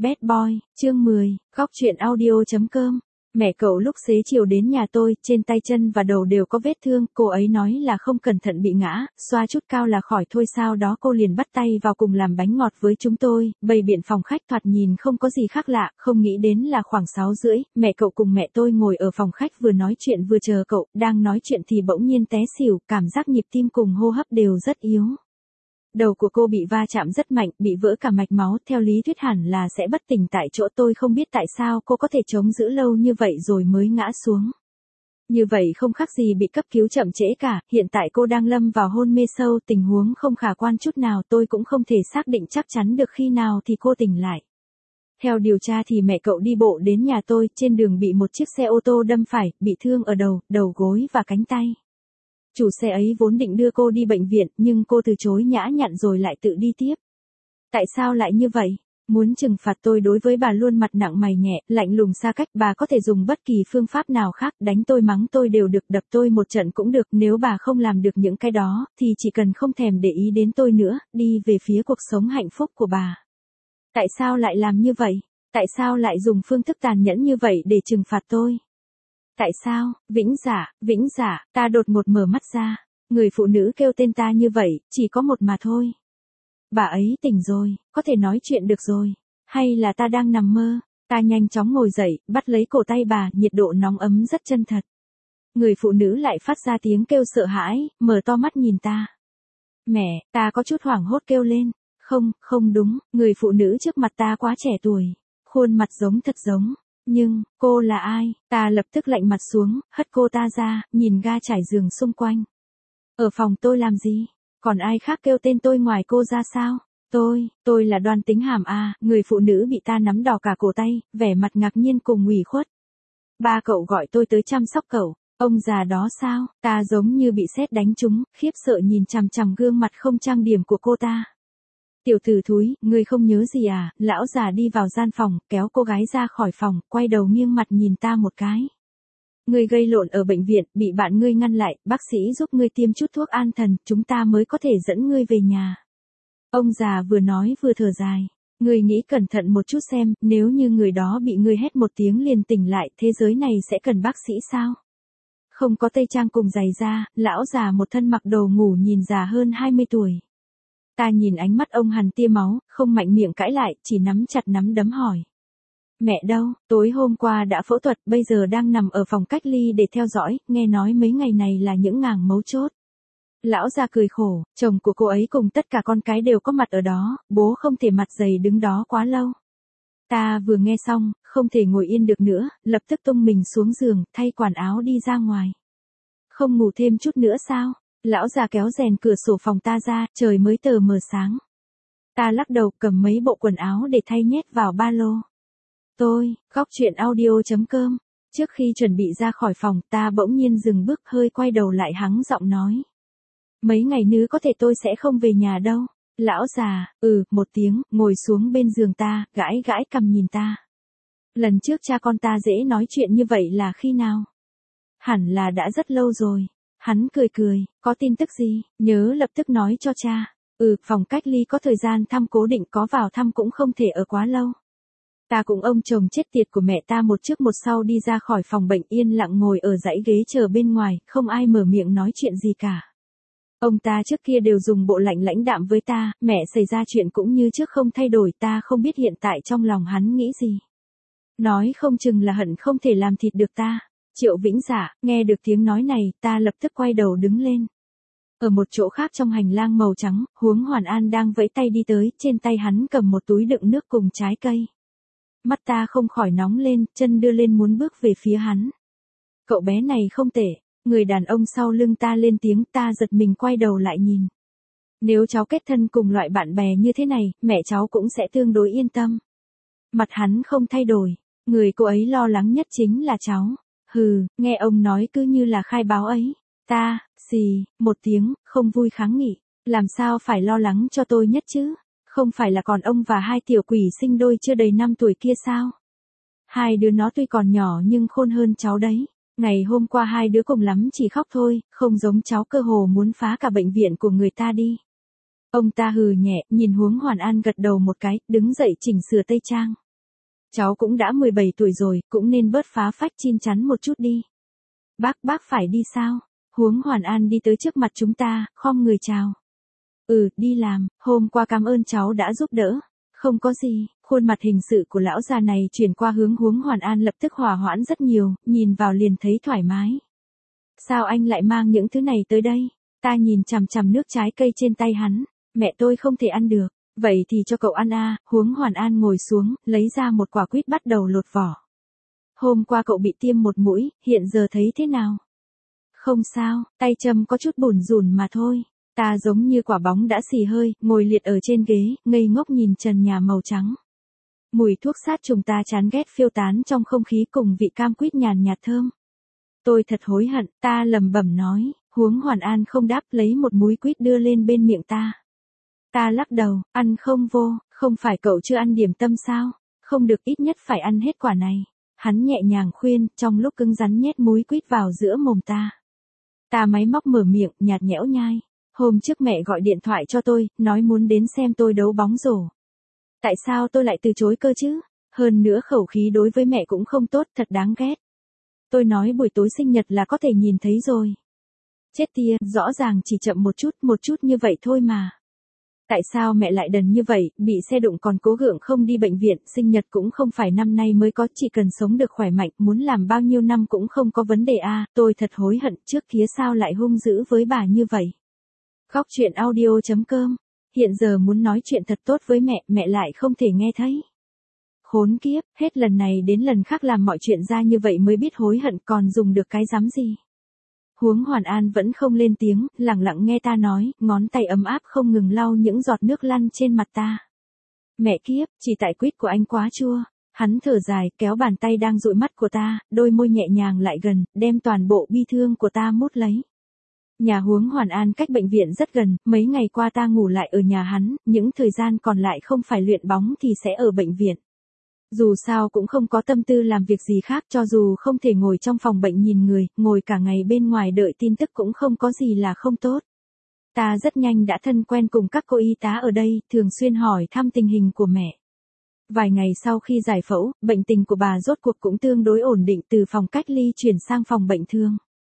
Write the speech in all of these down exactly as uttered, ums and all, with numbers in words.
Bad Boy, chương mười, góc truyện audio.com. Mẹ cậu lúc xế chiều đến nhà tôi, trên tay chân và đầu đều có vết thương, cô ấy nói là không cẩn thận bị ngã, xoa chút cao là khỏi thôi, sau đó cô liền bắt tay vào cùng làm bánh ngọt với chúng tôi, bày biện phòng khách thoạt nhìn không có gì khác lạ, không nghĩ đến là khoảng sáu rưỡi, mẹ cậu cùng mẹ tôi ngồi ở phòng khách vừa nói chuyện vừa chờ cậu, đang nói chuyện thì bỗng nhiên té xỉu, cảm giác nhịp tim cùng hô hấp đều rất yếu. Đầu của cô bị va chạm rất mạnh, bị vỡ cả mạch máu, theo lý thuyết hẳn là sẽ bất tỉnh tại chỗ, tôi không biết tại sao cô có thể chống giữ lâu như vậy rồi mới ngã xuống. Như vậy không khác gì bị cấp cứu chậm trễ cả, hiện tại cô đang lâm vào hôn mê sâu, tình huống không khả quan chút nào, tôi cũng không thể xác định chắc chắn được khi nào thì cô tỉnh lại. Theo điều tra thì mẹ cậu đi bộ đến nhà tôi, trên đường bị một chiếc xe ô tô đâm phải, bị thương ở đầu, đầu gối và cánh tay. Chủ xe ấy vốn định đưa cô đi bệnh viện, nhưng cô từ chối nhã nhặn rồi lại tự đi tiếp. Tại sao lại như vậy? Muốn trừng phạt tôi đối với bà luôn mặt nặng mày nhẹ, lạnh lùng xa cách, bà có thể dùng bất kỳ phương pháp nào khác, đánh tôi mắng tôi đều được, đập tôi một trận cũng được, nếu bà không làm được những cái đó, thì chỉ cần không thèm để ý đến tôi nữa, đi về phía cuộc sống hạnh phúc của bà. Tại sao lại làm như vậy? Tại sao lại dùng phương thức tàn nhẫn như vậy để trừng phạt tôi? Tại sao, Vĩnh Dạ, Vĩnh Dạ, ta đột ngột mở mắt ra, người phụ nữ kêu tên ta như vậy, chỉ có một mà thôi. Bà ấy tỉnh rồi, có thể nói chuyện được rồi, hay là ta đang nằm mơ? Ta nhanh chóng ngồi dậy, bắt lấy cổ tay bà, nhiệt độ nóng ấm rất chân thật. Người phụ nữ lại phát ra tiếng kêu sợ hãi, mở to mắt nhìn ta. Mẹ, ta có chút hoảng hốt kêu lên, không, không đúng, người phụ nữ trước mặt ta quá trẻ tuổi, khuôn mặt giống thật giống. Nhưng, cô là ai? Ta lập tức lạnh mặt xuống, hất cô ta ra, nhìn ga trải giường xung quanh. Ở phòng tôi làm gì? Còn ai khác kêu tên tôi ngoài cô ra sao? Tôi, tôi là Đoan Tính Hàm à, người phụ nữ bị ta nắm đỏ cả cổ tay, vẻ mặt ngạc nhiên cùng ủy khuất. Ba cậu gọi tôi tới chăm sóc cậu, ông già đó sao? Ta giống như bị sét đánh trúng, khiếp sợ nhìn chằm chằm gương mặt không trang điểm của cô ta. Tiểu tử thúi, ngươi không nhớ gì à? Lão già đi vào gian phòng, kéo cô gái ra khỏi phòng, quay đầu nghiêng mặt nhìn ta một cái. Ngươi gây lộn ở bệnh viện, bị bạn ngươi ngăn lại, bác sĩ giúp ngươi tiêm chút thuốc an thần, chúng ta mới có thể dẫn ngươi về nhà. Ông già vừa nói vừa thở dài. Ngươi nghĩ cẩn thận một chút xem, nếu như người đó bị ngươi hét một tiếng liền tỉnh lại, thế giới này sẽ cần bác sĩ sao? Không có tây trang cùng giày da, lão già một thân mặc đồ ngủ nhìn già hơn hai mươi tuổi. Ta nhìn ánh mắt ông hằn tia máu, không mạnh miệng cãi lại, chỉ nắm chặt nắm đấm hỏi. Mẹ đâu, tối hôm qua đã phẫu thuật, bây giờ đang nằm ở phòng cách ly để theo dõi, nghe nói mấy ngày này là những ngàng mấu chốt. Lão già cười khổ, chồng của cô ấy cùng tất cả con cái đều có mặt ở đó, bố không thể mặt dày đứng đó quá lâu. Ta vừa nghe xong, không thể ngồi yên được nữa, lập tức tung mình xuống giường, thay quần áo đi ra ngoài. Không ngủ thêm chút nữa sao? Lão già kéo rèn cửa sổ phòng ta ra, trời mới tờ mờ sáng. Ta lắc đầu cầm mấy bộ quần áo để thay nhét vào ba lô. Tôi, góc truyện audio.com. Trước khi chuẩn bị ra khỏi phòng, ta bỗng nhiên dừng bước, hơi quay đầu lại hắng giọng nói. Mấy ngày nữa có thể tôi sẽ không về nhà đâu. Lão già, ừ, một tiếng, ngồi xuống bên giường ta, gãi gãi cằm nhìn ta. Lần trước cha con ta dễ nói chuyện như vậy là khi nào? Hẳn là đã rất lâu rồi. Hắn cười cười, có tin tức gì, nhớ lập tức nói cho cha. Ừ, phòng cách ly có thời gian thăm cố định, có vào thăm cũng không thể ở quá lâu. Ta cùng ông chồng chết tiệt của mẹ ta một trước một sau đi ra khỏi phòng bệnh, yên lặng ngồi ở dãy ghế chờ bên ngoài, không ai mở miệng nói chuyện gì cả. Ông ta trước kia đều dùng bộ lạnh lãnh đạm với ta, mẹ xảy ra chuyện cũng như trước không thay đổi, ta không biết hiện tại trong lòng hắn nghĩ gì. Nói không chừng là hận không thể làm thịt được ta. Triệu Vĩnh Dạ, nghe được tiếng nói này, ta lập tức quay đầu đứng lên. Ở một chỗ khác trong hành lang màu trắng, Huống Hoàn An đang vẫy tay đi tới, trên tay hắn cầm một túi đựng nước cùng trái cây. Mắt ta không khỏi nóng lên, chân đưa lên muốn bước về phía hắn. Cậu bé này không tệ, người đàn ông sau lưng ta lên tiếng, ta giật mình quay đầu lại nhìn. Nếu cháu kết thân cùng loại bạn bè như thế này, mẹ cháu cũng sẽ tương đối yên tâm. Mặt hắn không thay đổi, người cô ấy lo lắng nhất chính là cháu. Hừ, nghe ông nói cứ như là khai báo ấy. Ta, xì, một tiếng, không vui kháng nghị. Làm sao phải lo lắng cho tôi nhất chứ? Không phải là còn ông và hai tiểu quỷ sinh đôi chưa đầy năm tuổi kia sao? Hai đứa nó tuy còn nhỏ nhưng khôn hơn cháu đấy. Ngày hôm qua hai đứa cùng lắm chỉ khóc thôi, không giống cháu cơ hồ muốn phá cả bệnh viện của người ta đi. Ông ta hừ nhẹ, nhìn Huống Hoàn An gật đầu một cái, đứng dậy chỉnh sửa tây trang. Cháu cũng đã mười bảy tuổi rồi, cũng nên bớt phá phách chín chắn một chút đi. Bác, bác phải đi sao? Huống Hoàn An đi tới trước mặt chúng ta, khom người chào. Ừ, đi làm, hôm qua cảm ơn cháu đã giúp đỡ. Không có gì, khuôn mặt hình sự của lão già này chuyển qua hướng Huống Hoàn An lập tức hòa hoãn rất nhiều, nhìn vào liền thấy thoải mái. Sao anh lại mang những thứ này tới đây? Ta nhìn chằm chằm nước trái cây trên tay hắn, mẹ tôi không thể ăn được, vậy thì cho cậu ăn à. Huống Hoàn An ngồi xuống, lấy ra một quả quýt bắt đầu lột vỏ. Hôm qua cậu bị tiêm một mũi, hiện giờ thấy thế nào? Không sao, tay châm có chút bủn rủn mà thôi. Ta giống như quả bóng đã xì hơi, ngồi liệt ở trên ghế, ngây ngốc nhìn trần nhà màu trắng. Mùi thuốc sát trùng ta chán ghét phiêu tán trong không khí cùng vị cam quýt nhàn nhạt thơm. Tôi thật hối hận, ta lẩm bẩm nói. Huống Hoàn An không đáp, lấy một múi quýt đưa lên bên miệng ta. Ta lắc đầu, ăn không vô, không phải cậu chưa ăn điểm tâm sao? Không được, ít nhất phải ăn hết quả này. Hắn nhẹ nhàng khuyên, trong lúc cứng rắn nhét múi quýt vào giữa mồm ta. Ta máy móc mở miệng, nhạt nhẽo nhai. Hôm trước mẹ gọi điện thoại cho tôi, nói muốn đến xem tôi đấu bóng rổ. Tại sao tôi lại từ chối cơ chứ? Hơn nữa khẩu khí đối với mẹ cũng không tốt, thật đáng ghét. Tôi nói buổi tối sinh nhật là có thể nhìn thấy rồi. Chết tia, rõ ràng chỉ chậm một chút, một chút như vậy thôi mà. Tại sao mẹ lại đần như vậy, bị xe đụng còn cố gượng không đi bệnh viện, sinh nhật cũng không phải năm nay mới có, chỉ cần sống được khỏe mạnh, muốn làm bao nhiêu năm cũng không có vấn đề a. À, tôi thật hối hận, trước kia sao lại hung dữ với bà như vậy. Khóc chuyện audio chấm com, hiện giờ muốn nói chuyện thật tốt với mẹ, mẹ lại không thể nghe thấy. Khốn kiếp, hết lần này đến lần khác làm mọi chuyện ra như vậy mới biết hối hận, còn dùng được cái dám gì. Huống Hoàn An vẫn không lên tiếng, lặng lặng nghe ta nói, ngón tay ấm áp không ngừng lau những giọt nước lăn trên mặt ta. Mẹ kiếp, chỉ tại quýt của anh quá chua. Hắn thở dài, kéo bàn tay đang dụi mắt của ta, đôi môi nhẹ nhàng lại gần, đem toàn bộ bi thương của ta mút lấy. Nhà Huống Hoàn An cách bệnh viện rất gần, mấy ngày qua ta ngủ lại ở nhà hắn, những thời gian còn lại không phải luyện bóng thì sẽ ở bệnh viện. Dù sao cũng không có tâm tư làm việc gì khác, cho dù không thể ngồi trong phòng bệnh nhìn người, ngồi cả ngày bên ngoài đợi tin tức cũng không có gì là không tốt. Ta rất nhanh đã thân quen cùng các cô y tá ở đây, thường xuyên hỏi thăm tình hình của mẹ. Vài ngày sau khi giải phẫu, bệnh tình của bà rốt cuộc cũng tương đối ổn định, từ phòng cách ly chuyển sang phòng bệnh thương.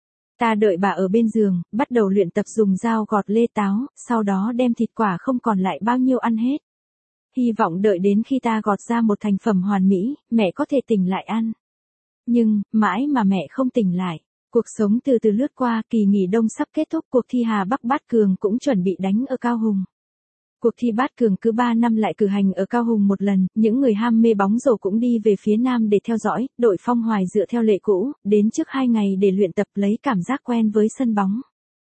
Ta đợi bà ở bên giường, bắt đầu luyện tập dùng dao gọt lê táo, sau đó đem thịt quả không còn lại bao nhiêu ăn hết. Hy vọng đợi đến khi ta gọt ra một thành phẩm hoàn mỹ, mẹ có thể tỉnh lại ăn. Nhưng, mãi mà mẹ không tỉnh lại. Cuộc sống từ từ lướt qua, kỳ nghỉ đông sắp kết thúc, cuộc thi Hà Bắc Bát Cường cũng chuẩn bị đánh ở Cao Hùng. Cuộc thi Bát Cường cứ ba năm lại cử hành ở Cao Hùng một lần, những người ham mê bóng rổ cũng đi về phía Nam để theo dõi, đội Phong Hoài dựa theo lệ cũ, đến trước hai ngày để luyện tập lấy cảm giác quen với sân bóng.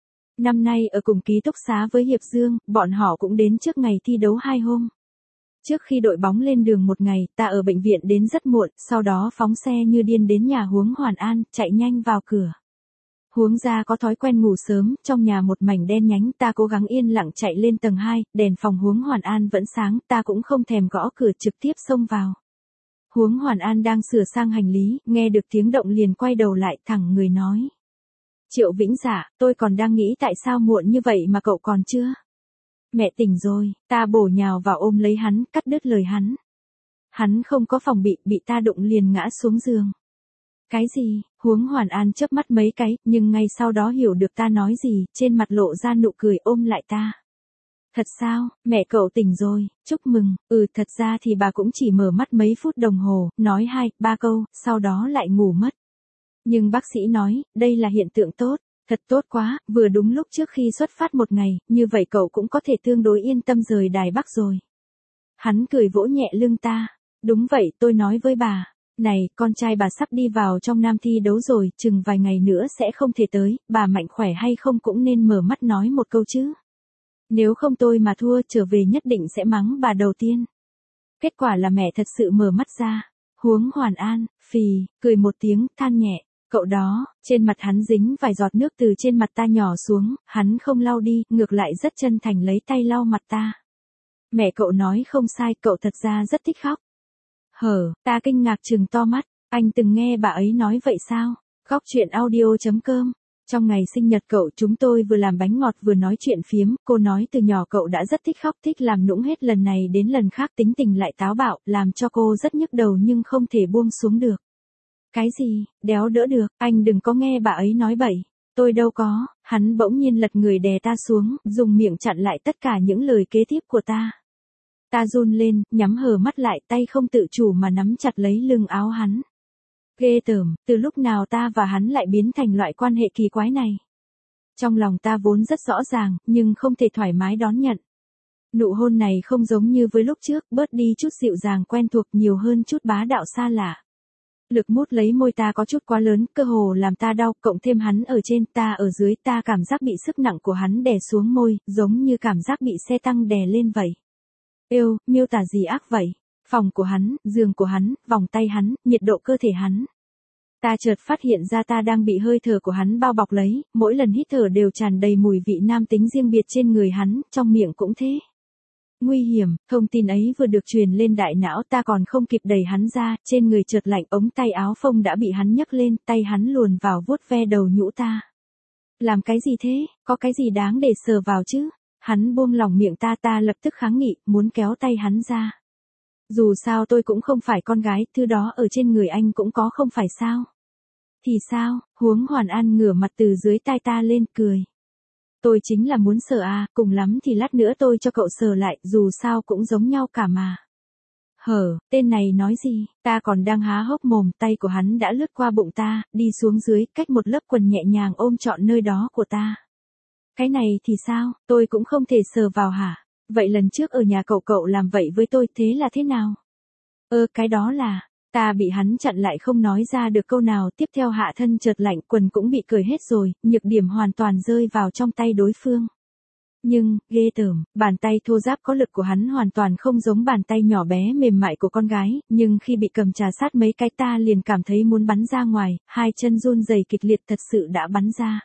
Năm nay ở cùng ký túc xá với Hiệp Dương, bọn họ cũng đến trước ngày thi đấu hai hôm. Trước khi đội bóng lên đường một ngày, ta ở bệnh viện đến rất muộn, sau đó phóng xe như điên đến nhà Huống Hoàn An, chạy nhanh vào cửa. Huống gia có thói quen ngủ sớm, trong nhà một mảnh đen nhánh, ta cố gắng yên lặng chạy lên tầng hai, đèn phòng Huống Hoàn An vẫn sáng, ta cũng không thèm gõ cửa, trực tiếp xông vào. Huống Hoàn An đang sửa sang hành lý, nghe được tiếng động liền quay đầu lại, thẳng người nói. Triệu Vĩnh Dạ, tôi còn đang nghĩ tại sao muộn như vậy mà cậu còn chưa? Mẹ tỉnh rồi, ta bổ nhào vào ôm lấy hắn, cắt đứt lời hắn. Hắn không có phòng bị, bị ta đụng liền ngã xuống giường. Cái gì? Huống Hoàn An chớp mắt mấy cái, nhưng ngay sau đó hiểu được ta nói gì, trên mặt lộ ra nụ cười ôm lại ta. Thật sao, mẹ cậu tỉnh rồi, chúc mừng. Ừ, thật ra thì bà cũng chỉ mở mắt mấy phút đồng hồ, nói hai, ba câu, sau đó lại ngủ mất. Nhưng bác sĩ nói, đây là hiện tượng tốt. Thật tốt quá, vừa đúng lúc trước khi xuất phát một ngày, như vậy cậu cũng có thể tương đối yên tâm rời Đài Bắc rồi. Hắn cười vỗ nhẹ lưng ta. Đúng vậy, tôi nói với bà. Này, con trai bà sắp đi vào trong Nam thi đấu rồi, chừng vài ngày nữa sẽ không thể tới, bà mạnh khỏe hay không cũng nên mở mắt nói một câu chứ. Nếu không tôi mà thua trở về nhất định sẽ mắng bà đầu tiên. Kết quả là mẹ thật sự mở mắt ra. Huống Hoàn An, phì, cười một tiếng, than nhẹ. Cậu đó, trên mặt hắn dính vài giọt nước từ trên mặt ta nhỏ xuống, hắn không lau đi, ngược lại rất chân thành lấy tay lau mặt ta. Mẹ cậu nói không sai, cậu thật ra rất thích khóc. Hở, ta kinh ngạc trừng to mắt, anh từng nghe bà ấy nói vậy sao? Khóc chuyện audio chấm com Trong ngày sinh nhật cậu chúng tôi vừa làm bánh ngọt vừa nói chuyện phiếm, cô nói từ nhỏ cậu đã rất thích khóc thích làm nũng hết lần này đến lần khác tính tình lại táo bạo, làm cho cô rất nhức đầu nhưng không thể buông xuống được. Cái gì, đéo đỡ được, anh đừng có nghe bà ấy nói bậy. Tôi đâu có, hắn bỗng nhiên lật người đè ta xuống, dùng miệng chặn lại tất cả những lời kế tiếp của ta. Ta run lên, nhắm hờ mắt lại, tay không tự chủ mà nắm chặt lấy lưng áo hắn. Ghê tởm, từ lúc nào ta và hắn lại biến thành loại quan hệ kỳ quái này. Trong lòng ta vốn rất rõ ràng, nhưng không thể thoải mái đón nhận. Nụ hôn này không giống như với lúc trước, bớt đi chút dịu dàng quen thuộc nhiều hơn chút bá đạo xa lạ. Lực mút lấy môi ta có chút quá lớn, cơ hồ làm ta đau, cộng thêm hắn ở trên, ta ở dưới, ta cảm giác bị sức nặng của hắn đè xuống môi, giống như cảm giác bị xe tăng đè lên vậy. Êu, miêu tả gì ác vậy? Phòng của hắn, giường của hắn, vòng tay hắn, nhiệt độ cơ thể hắn. Ta chợt phát hiện ra ta đang bị hơi thở của hắn bao bọc lấy, mỗi lần hít thở đều tràn đầy mùi vị nam tính riêng biệt trên người hắn, trong miệng cũng thế. Nguy hiểm, thông tin ấy vừa được truyền lên đại não ta còn không kịp đẩy hắn ra, trên người chợt lạnh ống tay áo phông đã bị hắn nhấc lên, tay hắn luồn vào vuốt ve đầu nhũ ta. Làm cái gì thế, có cái gì đáng để sờ vào chứ? Hắn buông lỏng miệng ta ta lập tức kháng nghị, muốn kéo tay hắn ra. Dù sao tôi cũng không phải con gái, thứ đó ở trên người anh cũng có không phải sao? Thì sao, Huống Hoàn An ngửa mặt từ dưới tai ta lên cười. Tôi chính là muốn sờ à, cùng lắm thì lát nữa tôi cho cậu sờ lại, dù sao cũng giống nhau cả mà. Hở, tên này nói gì, ta còn đang há hốc mồm, tay của hắn đã lướt qua bụng ta, đi xuống dưới, cách một lớp quần nhẹ nhàng ôm trọn nơi đó của ta. Cái này thì sao, tôi cũng không thể sờ vào hả? Vậy lần trước ở nhà cậu cậu làm vậy với tôi, thế là thế nào? Ơ, cái đó là, ta bị hắn chặn lại không nói ra được câu nào, tiếp theo hạ thân chợt lạnh, quần cũng bị cởi hết rồi, nhược điểm hoàn toàn rơi vào trong tay đối phương. Nhưng, ghê tởm, bàn tay thô ráp có lực của hắn hoàn toàn không giống bàn tay nhỏ bé mềm mại của con gái, nhưng khi bị cầm trà sát mấy cái ta liền cảm thấy muốn bắn ra ngoài, hai chân run rẩy kịch liệt thật sự đã bắn ra.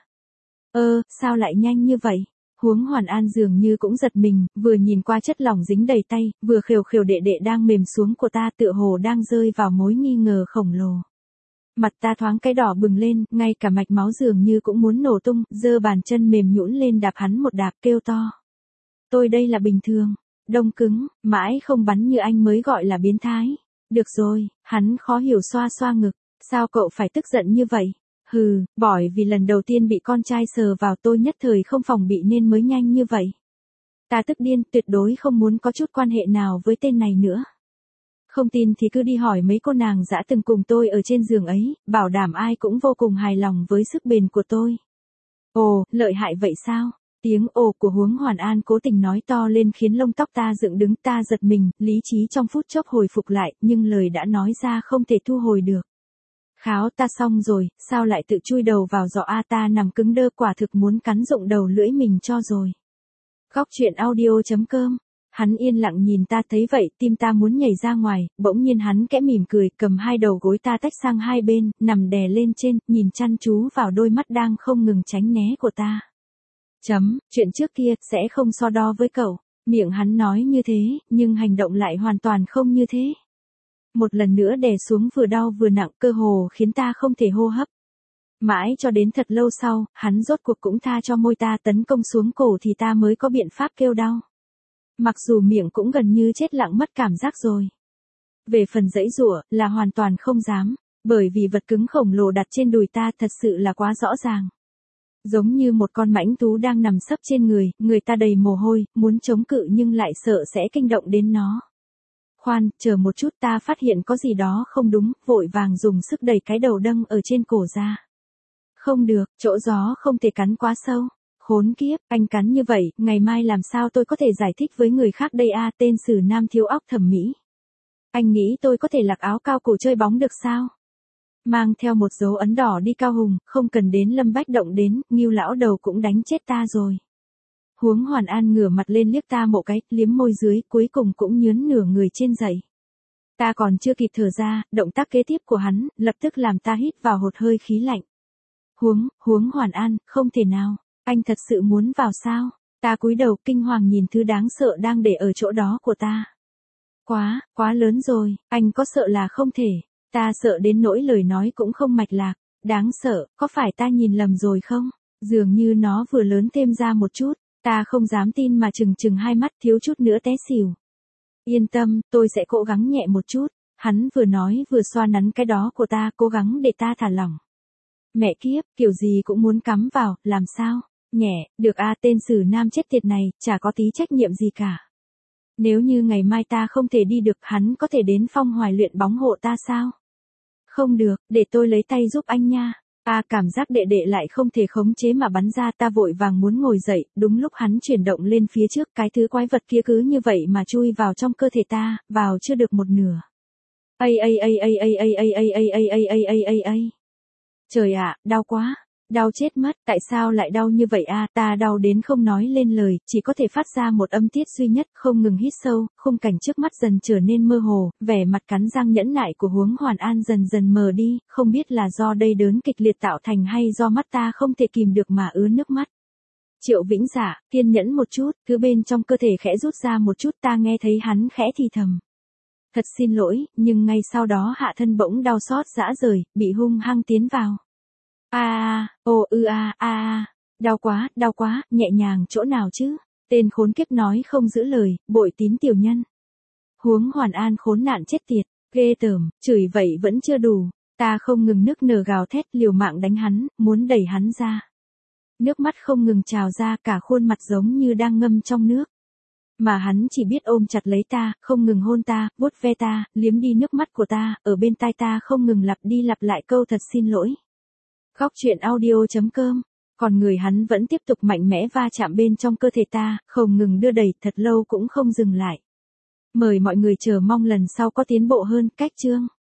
Ơ, sao lại nhanh như vậy? Huống Hoàn An dường như cũng giật mình, vừa nhìn qua chất lỏng dính đầy tay, vừa khều khều đệ đệ đang mềm xuống của ta tựa hồ đang rơi vào mối nghi ngờ khổng lồ. Mặt ta thoáng cái đỏ bừng lên, ngay cả mạch máu dường như cũng muốn nổ tung, giơ bàn chân mềm nhũn lên đạp hắn một đạp kêu to. Tôi đây là bình thường, đông cứng, mãi không bắn như anh mới gọi là biến thái. Được rồi, hắn khó hiểu xoa xoa ngực, sao cậu phải tức giận như vậy? Hừ, bởi vì lần đầu tiên bị con trai sờ vào tôi nhất thời không phòng bị nên mới nhanh như vậy. Ta tức điên, tuyệt đối không muốn có chút quan hệ nào với tên này nữa. Không tin thì cứ đi hỏi mấy cô nàng đã từng cùng tôi ở trên giường ấy, bảo đảm ai cũng vô cùng hài lòng với sức bền của tôi. Ồ, lợi hại vậy sao? Tiếng ồ của Huống Hoàn An cố tình nói to lên khiến lông tóc ta dựng đứng, ta giật mình, lý trí trong phút chốc hồi phục lại, nhưng lời đã nói ra không thể thu hồi được. Kháo ta xong rồi, sao lại tự chui đầu vào giỏ a, ta nằm cứng đơ, quả thực muốn cắn rụng đầu lưỡi mình cho rồi. Góc truyện audio chấm com. Hắn yên lặng nhìn ta, thấy vậy, tim ta muốn nhảy ra ngoài, bỗng nhiên hắn kẽ mỉm cười, cầm hai đầu gối ta tách sang hai bên, nằm đè lên trên, nhìn chăm chú vào đôi mắt đang không ngừng tránh né của ta. Chấm, chuyện trước kia, sẽ không so đo với cậu. Miệng hắn nói như thế, nhưng hành động lại hoàn toàn không như thế. Một lần nữa đè xuống vừa đau vừa nặng, cơ hồ khiến ta không thể hô hấp. Mãi cho đến thật lâu sau, hắn rốt cuộc cũng tha cho môi ta tấn công xuống cổ thì ta mới có biện pháp kêu đau. Mặc dù miệng cũng gần như chết lặng mất cảm giác rồi. Về phần giãy giụa, là hoàn toàn không dám, bởi vì vật cứng khổng lồ đặt trên đùi ta thật sự là quá rõ ràng. Giống như một con mãnh thú đang nằm sấp trên người, người ta đầy mồ hôi, muốn chống cự nhưng lại sợ sẽ kinh động đến nó. Khoan, chờ một chút, ta phát hiện có gì đó không đúng, vội vàng dùng sức đẩy cái đầu đâm ở trên cổ ra. Không được, chỗ gió không thể cắn quá sâu. Khốn kiếp, anh cắn như vậy, ngày mai làm sao tôi có thể giải thích với người khác đây a, tên sử nam thiếu óc thẩm mỹ. Anh nghĩ tôi có thể mặc áo cao cổ chơi bóng được sao? Mang theo một dấu ấn đỏ đi Cao Hùng, không cần đến Lâm Bách Động đến, Ngưu lão đầu cũng đánh chết ta rồi. Huống Hoàn An ngửa mặt lên liếc ta một cái, liếm môi dưới, cuối cùng cũng nhướn nửa người trên dậy. Ta còn chưa kịp thở ra, động tác kế tiếp của hắn, lập tức làm ta hít vào hột hơi khí lạnh. Huống, Huống Hoàn An, không thể nào, anh thật sự muốn vào sao? Ta cúi đầu kinh hoàng nhìn thứ đáng sợ đang để ở chỗ đó của ta. Quá, quá lớn rồi, anh có sợ là không thể. Ta sợ đến nỗi lời nói cũng không mạch lạc. Đáng sợ, có phải ta nhìn lầm rồi không? Dường như nó vừa lớn thêm ra một chút, ta không dám tin mà trừng trừng hai mắt thiếu chút nữa té xỉu. Yên tâm, tôi sẽ cố gắng nhẹ một chút. Hắn vừa nói vừa xoa nắn cái đó của ta, cố gắng để ta thả lỏng. Mẹ kiếp, kiểu gì cũng muốn cắm vào, làm sao? Nhẹ, được a, tên sử nam chết tiệt này, chả có tí trách nhiệm gì cả. Nếu như ngày mai ta không thể đi được, hắn có thể đến Phong Hoài luyện bóng hộ ta sao? Không được, để tôi lấy tay giúp anh nha. A, cảm giác đệ đệ lại không thể khống chế mà bắn ra, ta vội vàng muốn ngồi dậy, đúng lúc hắn chuyển động lên phía trước, cái thứ quái vật kia cứ như vậy mà chui vào trong cơ thể ta, vào chưa được một nửa. Ây ây ây ây ây ây ây ây ây ây ây ây ây ây ây. Trời ạ, đau quá. Đau chết mất, tại sao lại đau như vậy a? Ta đau đến không nói lên lời, chỉ có thể phát ra một âm tiết duy nhất, không ngừng hít sâu, khung cảnh trước mắt dần trở nên mơ hồ, vẻ mặt cắn răng nhẫn nại của Huống Hoàn An dần dần mờ đi, không biết là do đây đớn kịch liệt tạo thành hay do mắt ta không thể kìm được mà ứa nước mắt. Triệu Vĩnh Dạ, kiên nhẫn một chút, cứ bên trong cơ thể khẽ rút ra một chút, ta nghe thấy hắn khẽ thì thầm. Thật xin lỗi, nhưng ngay sau đó hạ thân bỗng đau xót rã rời, bị hung hăng tiến vào. A a, ô ư a a a, đau quá, đau quá, nhẹ nhàng chỗ nào chứ? Tên khốn kiếp nói không giữ lời, bội tín tiểu nhân. Huống Hoàn An khốn nạn chết tiệt, ghê tởm, chửi vậy vẫn chưa đủ, ta không ngừng nức nở gào thét liều mạng đánh hắn, muốn đẩy hắn ra. Nước mắt không ngừng trào ra, cả khuôn mặt giống như đang ngâm trong nước. Mà hắn chỉ biết ôm chặt lấy ta, không ngừng hôn ta, vuốt ve ta, liếm đi nước mắt của ta, ở bên tai ta không ngừng lặp đi lặp lại câu thật xin lỗi. Khóc chuyện audio chấm com. Còn người hắn vẫn tiếp tục mạnh mẽ va chạm bên trong cơ thể ta, không ngừng đưa đẩy, thật lâu cũng không dừng lại. Mời mọi người chờ mong lần sau có tiến bộ hơn, cách chương.